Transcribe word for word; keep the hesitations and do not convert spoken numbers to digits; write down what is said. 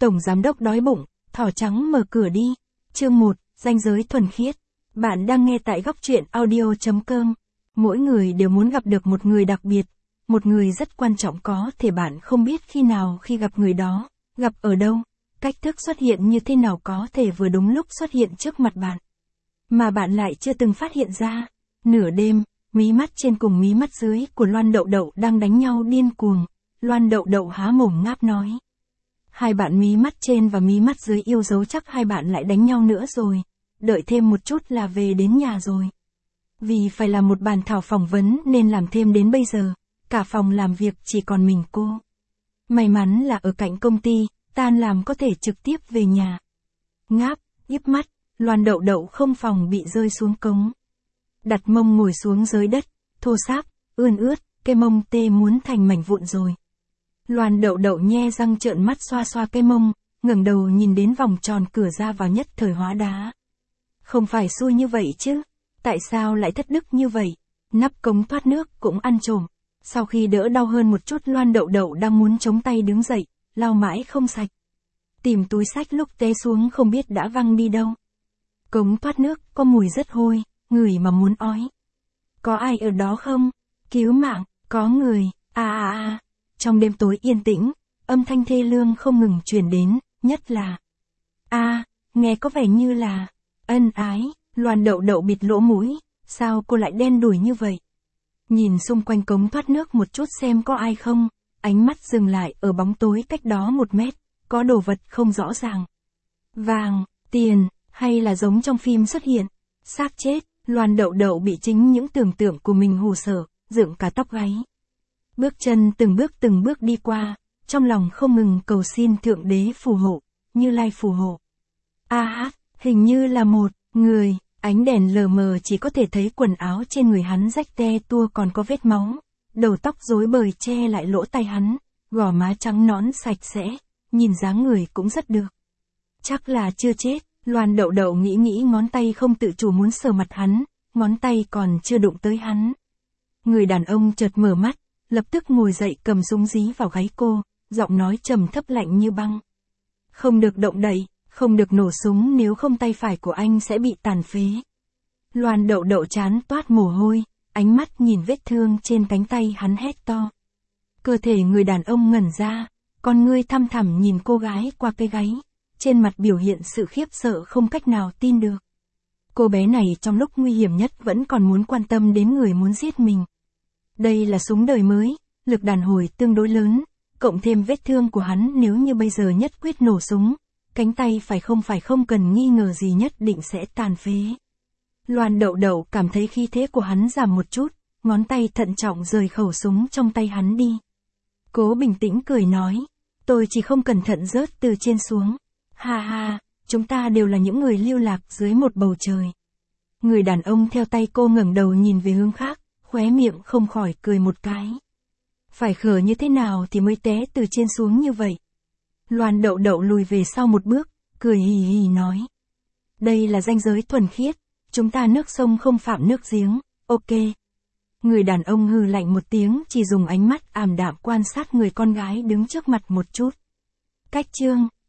Tổng giám đốc đói bụng, thỏ trắng mở cửa đi. Chương một, ranh giới thuần khiết. Bạn đang nghe tại góc truyện audio chấm com. Mỗi người đều muốn gặp được một người đặc biệt, một người rất quan trọng, có thể bạn không biết khi nào khi gặp người đó, gặp ở đâu, cách thức xuất hiện như thế nào, có thể vừa đúng lúc xuất hiện trước mặt bạn, mà bạn lại chưa từng phát hiện ra. Nửa đêm, mí mắt trên cùng mí mắt dưới của Loan Đậu Đậu đang đánh nhau điên cuồng. Loan Đậu Đậu há mồm ngáp nói: hai bạn mí mắt trên và mí mắt dưới yêu dấu chắc hai bạn lại đánh nhau nữa rồi, đợi thêm một chút là về đến nhà rồi. Vì phải làm một bàn thảo phỏng vấn nên làm thêm đến bây giờ, cả phòng làm việc chỉ còn mình cô. May mắn là ở cạnh công ty, tan làm có thể trực tiếp về nhà. Ngáp, híp mắt, Loan Đậu Đậu không phòng bị rơi xuống cống. Đặt mông ngồi xuống dưới đất, thô ráp, ươn ướt, cái mông tê muốn thành mảnh vụn rồi. Loan Đậu Đậu nhe răng trợn mắt xoa xoa cái mông, ngẩng đầu nhìn đến vòng tròn cửa ra vào nhất thời hóa đá. Không phải xui như vậy chứ, tại sao lại thất đức như vậy? Nắp cống thoát nước cũng ăn trộm. Sau khi đỡ đau hơn một chút, Loan Đậu Đậu đang muốn chống tay đứng dậy, lau mãi không sạch. Tìm túi xách lúc té xuống không biết đã văng đi đâu. Cống thoát nước có mùi rất hôi, ngửi mà muốn ói. Có ai ở đó không? Cứu mạng, có người, à à à. Trong đêm tối yên tĩnh, âm thanh thê lương không ngừng truyền đến, nhất là a à, nghe có vẻ như là ân ái. Loan Đậu Đậu bịt lỗ mũi, sao cô lại đen đủi như vậy? Nhìn xung quanh cống thoát nước một chút xem có ai không, ánh mắt dừng lại ở bóng tối cách đó một mét, có đồ vật không rõ ràng. Vàng, tiền, hay là giống trong phim xuất hiện, xác chết. Loan Đậu Đậu bị chính những tưởng tượng của mình hù sợ, dựng cả tóc gáy. Bước chân từng bước từng bước đi qua, trong lòng không ngừng cầu xin Thượng Đế phù hộ, Như Lai phù hộ. A hát, hình như là một người, ánh đèn lờ mờ chỉ có thể thấy quần áo trên người hắn rách te tua còn có vết máu, đầu tóc rối bời che lại lỗ tai hắn, gò má trắng nõn sạch sẽ, nhìn dáng người cũng rất được. Chắc là chưa chết, Loan Đậu Đậu nghĩ nghĩ, ngón tay không tự chủ muốn sờ mặt hắn, ngón tay còn chưa đụng tới hắn. Người đàn ông chợt mở mắt, lập tức ngồi dậy cầm súng dí vào gáy cô, giọng nói trầm thấp lạnh như băng. Không được động đậy, không được nổ súng, nếu không tay phải của anh sẽ bị tàn phế. Loan Đậu Đậu chán toát mồ hôi, ánh mắt nhìn vết thương trên cánh tay hắn hét to. Cơ thể người đàn ông ngẩn ra, con ngươi thăm thẳm nhìn cô gái qua cái gáy, trên mặt biểu hiện sự khiếp sợ không cách nào tin được. Cô bé này trong lúc nguy hiểm nhất vẫn còn muốn quan tâm đến người muốn giết mình. Đây là súng đời mới, lực đàn hồi tương đối lớn, cộng thêm vết thương của hắn, nếu như bây giờ nhất quyết nổ súng, cánh tay phải không phải không cần nghi ngờ gì nhất định sẽ tàn phế. Loan Đậu Đậu cảm thấy khí thế của hắn giảm một chút, ngón tay thận trọng rời khẩu súng trong tay hắn đi. Cố bình tĩnh cười nói, tôi chỉ không cẩn thận rớt từ trên xuống. Ha ha, chúng ta đều là những người lưu lạc dưới một bầu trời. Người đàn ông theo tay cô ngẩng đầu nhìn về hướng khác, khóe miệng không khỏi cười một cái. Phải khờ như thế nào thì mới té từ trên xuống như vậy? Loan Đậu Đậu lùi về sau một bước, cười hì hì nói. Đây là ranh giới thuần khiết, chúng ta nước sông không phạm nước giếng, ok. Người đàn ông hừ lạnh một tiếng, chỉ dùng ánh mắt ảm đạm quan sát người con gái đứng trước mặt một chút. Cách chương